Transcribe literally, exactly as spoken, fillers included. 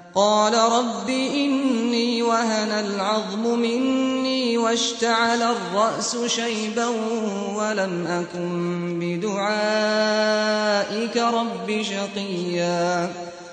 قال رب إني وهن العظم مني واشتعل الرأس شيبا ولم أكن بدعائك رب شقيا